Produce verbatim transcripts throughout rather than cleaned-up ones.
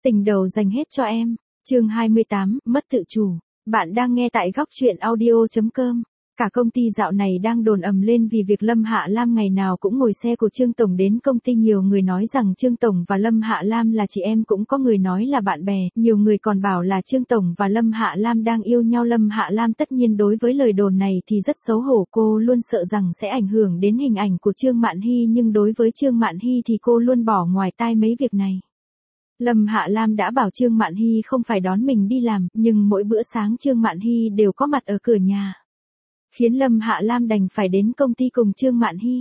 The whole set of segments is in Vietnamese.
Tình đầu dành hết cho em. Chương hai mươi tám, mất tự chủ. Bạn đang nghe tại góc truyện audio chấm com. Cả công ty dạo này đang đồn ầm lên vì việc Lâm Hạ Lam ngày nào cũng ngồi xe của Trương Tổng đến công ty. Nhiều người nói rằng Trương Tổng và Lâm Hạ Lam là chị em, cũng có người nói là bạn bè, nhiều người còn bảo là Trương Tổng và Lâm Hạ Lam đang yêu nhau. Lâm Hạ Lam tất nhiên đối với lời đồn này thì rất xấu hổ, cô luôn sợ rằng sẽ ảnh hưởng đến hình ảnh của Trương Mạn Hy, nhưng đối với Trương Mạn Hy thì cô luôn bỏ ngoài tai mấy việc này. Lâm Hạ Lam đã bảo Trương Mạn Hy không phải đón mình đi làm, nhưng mỗi bữa sáng Trương Mạn Hy đều có mặt ở cửa nhà, khiến Lâm Hạ Lam đành phải đến công ty cùng Trương Mạn Hy.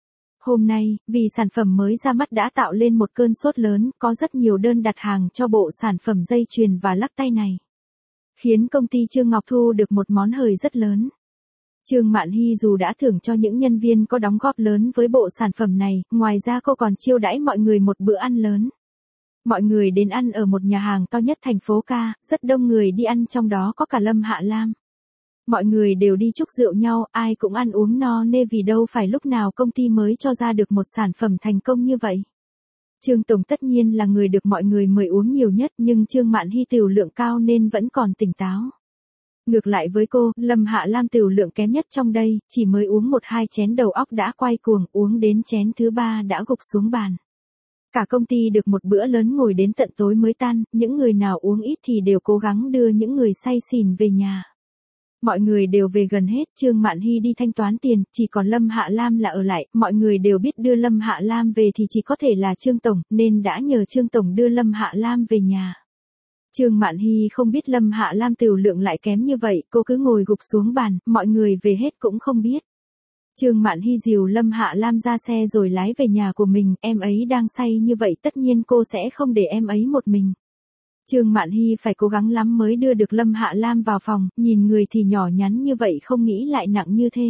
Hôm nay, vì sản phẩm mới ra mắt đã tạo lên một cơn sốt lớn, có rất nhiều đơn đặt hàng cho bộ sản phẩm dây chuyền và lắc tay này, khiến công ty Trương Ngọc thu được một món hời rất lớn. Trương Mạn Hy dù đã thưởng cho những nhân viên có đóng góp lớn với bộ sản phẩm này, ngoài ra cô còn chiêu đãi mọi người một bữa ăn lớn. Mọi người đến ăn ở một nhà hàng to nhất thành phố Ca, rất đông người đi ăn, trong đó có cả Lâm Hạ Lam. Mọi người đều đi chúc rượu nhau, ai cũng ăn uống no nê vì đâu phải lúc nào công ty mới cho ra được một sản phẩm thành công như vậy. Trương Tổng tất nhiên là người được mọi người mời uống nhiều nhất, nhưng Trương Mạn Hy tiểu lượng cao nên vẫn còn tỉnh táo. Ngược lại với cô, Lâm Hạ Lam tiểu lượng kém nhất trong đây, chỉ mới uống một hai chén đầu óc đã quay cuồng, uống đến chén thứ ba đã gục xuống bàn. Cả công ty được một bữa lớn ngồi đến tận tối mới tan, những người nào uống ít thì đều cố gắng đưa những người say xỉn về nhà. Mọi người đều về gần hết, Trương Mạn Hy đi thanh toán tiền, chỉ còn Lâm Hạ Lam là ở lại. Mọi người đều biết đưa Lâm Hạ Lam về thì chỉ có thể là Trương Tổng, nên đã nhờ Trương Tổng đưa Lâm Hạ Lam về nhà. Trương Mạn Hy không biết Lâm Hạ Lam tiểu lượng lại kém như vậy, cô cứ ngồi gục xuống bàn, mọi người về hết cũng không biết. Trương Mạn Hy dìu Lâm Hạ Lam ra xe rồi lái về nhà của mình, em ấy đang say như vậy tất nhiên cô sẽ không để em ấy một mình. Trương Mạn Hy phải cố gắng lắm mới đưa được Lâm Hạ Lam vào phòng, nhìn người thì nhỏ nhắn như vậy không nghĩ lại nặng như thế.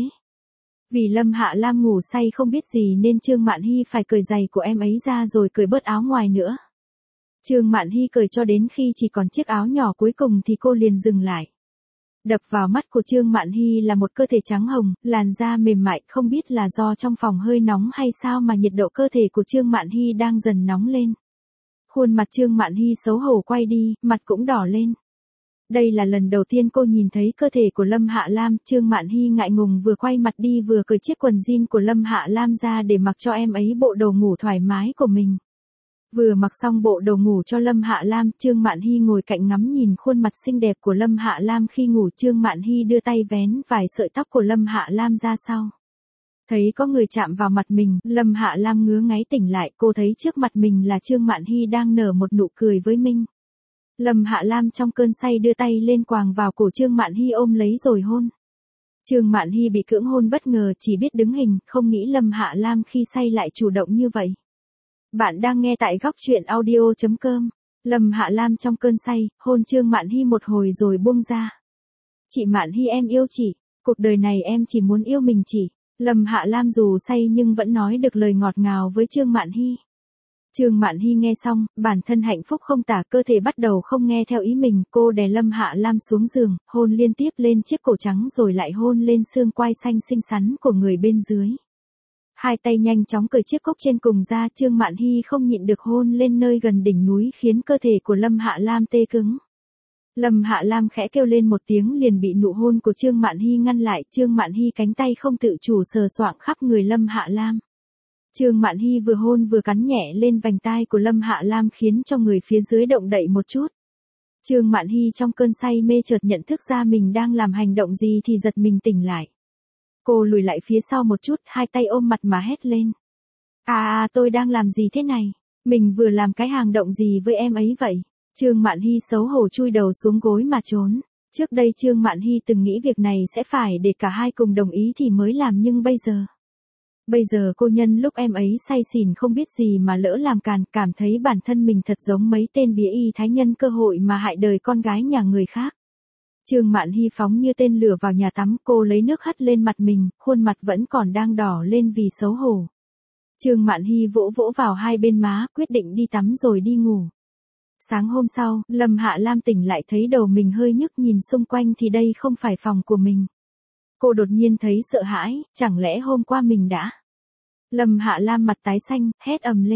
Vì Lâm Hạ Lam ngủ say không biết gì nên Trương Mạn Hy phải cởi giày của em ấy ra rồi cởi bớt áo ngoài nữa. Trương Mạn Hy cởi cho đến khi chỉ còn chiếc áo nhỏ cuối cùng thì cô liền dừng lại. Đập vào mắt của Trương Mạn Hy là một cơ thể trắng hồng, làn da mềm mại, không biết là do trong phòng hơi nóng hay sao mà nhiệt độ cơ thể của Trương Mạn Hy đang dần nóng lên. Khuôn mặt Trương Mạn Hy xấu hổ quay đi, mặt cũng đỏ lên. Đây là lần đầu tiên cô nhìn thấy cơ thể của Lâm Hạ Lam, Trương Mạn Hy ngại ngùng vừa quay mặt đi vừa cởi chiếc quần jean của Lâm Hạ Lam ra để mặc cho em ấy bộ đồ ngủ thoải mái của mình. Vừa mặc xong bộ đồ ngủ cho Lâm Hạ Lam, Trương Mạn Hy ngồi cạnh ngắm nhìn khuôn mặt xinh đẹp của Lâm Hạ Lam khi ngủ. Trương Mạn Hy đưa tay vén vài sợi tóc của Lâm Hạ Lam ra sau. Thấy có người chạm vào mặt mình, Lâm Hạ Lam ngứa ngáy tỉnh lại, cô thấy trước mặt mình là Trương Mạn Hy đang nở một nụ cười với mình. Lâm Hạ Lam trong cơn say đưa tay lên quàng vào cổ Trương Mạn Hy ôm lấy rồi hôn. Trương Mạn Hy bị cưỡng hôn bất ngờ, chỉ biết đứng hình, không nghĩ Lâm Hạ Lam khi say lại chủ động như vậy. Bạn đang nghe tại góc truyện audio chấm com. Lâm Hạ Lam trong cơn say, hôn Trương Mạn Hy một hồi rồi buông ra. Chị Mạn Hy em yêu chị, cuộc đời này em chỉ muốn yêu mình chị. Lâm Hạ Lam dù say nhưng vẫn nói được lời ngọt ngào với Trương Mạn Hy. Trương Mạn Hy nghe xong, bản thân hạnh phúc không tả, cơ thể bắt đầu không nghe theo ý mình, cô đè Lâm Hạ Lam xuống giường, hôn liên tiếp lên chiếc cổ trắng rồi lại hôn lên xương quai xanh xinh xắn của người bên dưới. Hai tay nhanh chóng cởi chiếc cúc trên cùng ra, Trương Mạn Hy không nhịn được hôn lên nơi gần đỉnh núi khiến cơ thể của Lâm Hạ Lam tê cứng. Lâm Hạ Lam khẽ kêu lên một tiếng liền bị nụ hôn của Trương Mạn Hy ngăn lại. Trương Mạn Hy cánh tay không tự chủ sờ soạng khắp người Lâm Hạ Lam. Trương Mạn Hy vừa hôn vừa cắn nhẹ lên vành tai của Lâm Hạ Lam khiến cho người phía dưới động đậy một chút. Trương Mạn Hy trong cơn say mê chợt nhận thức ra mình đang làm hành động gì thì giật mình tỉnh lại. Cô lùi lại phía sau một chút, hai tay ôm mặt mà hét lên. À à tôi đang làm gì thế này? Mình vừa làm cái hành động gì với em ấy vậy? Trương Mạn Hy xấu hổ chui đầu xuống gối mà trốn. Trước đây Trương Mạn Hy từng nghĩ việc này sẽ phải để cả hai cùng đồng ý thì mới làm, nhưng bây giờ. Bây giờ cô nhân lúc em ấy say xỉn không biết gì mà lỡ làm càn, cảm thấy bản thân mình thật giống mấy tên bía y thái nhân cơ hội mà hại đời con gái nhà người khác. Trương Mạn Hy phóng như tên lửa vào nhà tắm, cô lấy nước hắt lên mặt mình, khuôn mặt vẫn còn đang đỏ lên vì xấu hổ. Trương Mạn Hy vỗ vỗ vào hai bên má, quyết định đi tắm rồi đi ngủ. Sáng hôm sau, Lâm Hạ Lam tỉnh lại thấy đầu mình hơi nhức, nhìn xung quanh thì đây không phải phòng của mình. Cô đột nhiên thấy sợ hãi, chẳng lẽ hôm qua mình đã... Lâm Hạ Lam mặt tái xanh, hét ầm lên.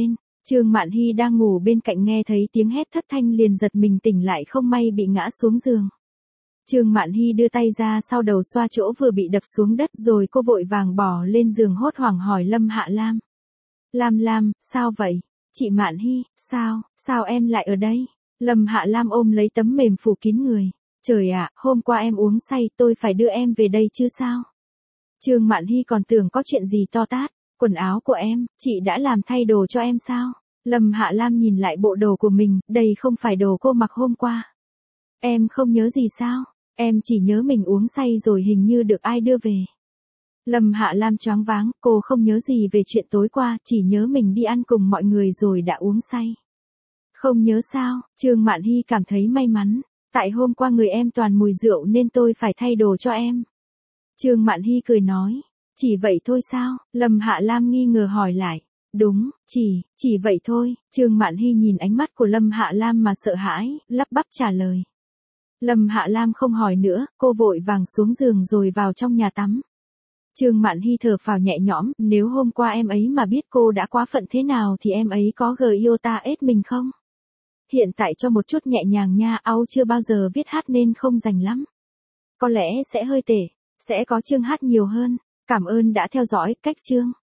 Trương Mạn Hy đang ngủ bên cạnh nghe thấy tiếng hét thất thanh liền giật mình tỉnh lại không may bị ngã xuống giường. Trương Mạn Hy đưa tay ra sau đầu xoa chỗ vừa bị đập xuống đất rồi cô vội vàng bỏ lên giường hốt hoảng hỏi Lâm Hạ Lam. Lam Lam, sao vậy? Chị Mạn Hy, sao, sao em lại ở đây? Lâm Hạ Lam ôm lấy tấm mềm phủ kín người. Trời ạ, hôm qua em uống say tôi phải đưa em về đây chứ sao? Trương Mạn Hy còn tưởng có chuyện gì to tát. Quần áo của em, chị đã làm thay đồ cho em sao? Lâm Hạ Lam nhìn lại bộ đồ của mình, đây không phải đồ cô mặc hôm qua. Em không nhớ gì sao? Em chỉ nhớ mình uống say rồi hình như được ai đưa về. Lâm Hạ Lam choáng váng, cô không nhớ gì về chuyện tối qua, chỉ nhớ mình đi ăn cùng mọi người rồi đã uống say. Không nhớ sao? Trương Mạn Hy cảm thấy may mắn. Tại hôm qua người em toàn mùi rượu nên tôi phải thay đồ cho em. Trương Mạn Hy cười nói. Chỉ vậy thôi sao? Lâm Hạ Lam nghi ngờ hỏi lại. Đúng, chỉ, chỉ vậy thôi. Trương Mạn Hy nhìn ánh mắt của Lâm Hạ Lam mà sợ hãi, lắp bắp trả lời. Lâm Hạ Lam không hỏi nữa, cô vội vàng xuống giường rồi vào trong nhà tắm. Trương Mạn Hy thở phào nhẹ nhõm, nếu hôm qua em ấy mà biết cô đã quá phận thế nào thì em ấy có gờ yêu ta ết mình không? Hiện tại cho một chút nhẹ nhàng nha, áo chưa bao giờ viết hát nên không rành lắm. Có lẽ sẽ hơi tệ, sẽ có chương hát nhiều hơn. Cảm ơn đã theo dõi, cách chương.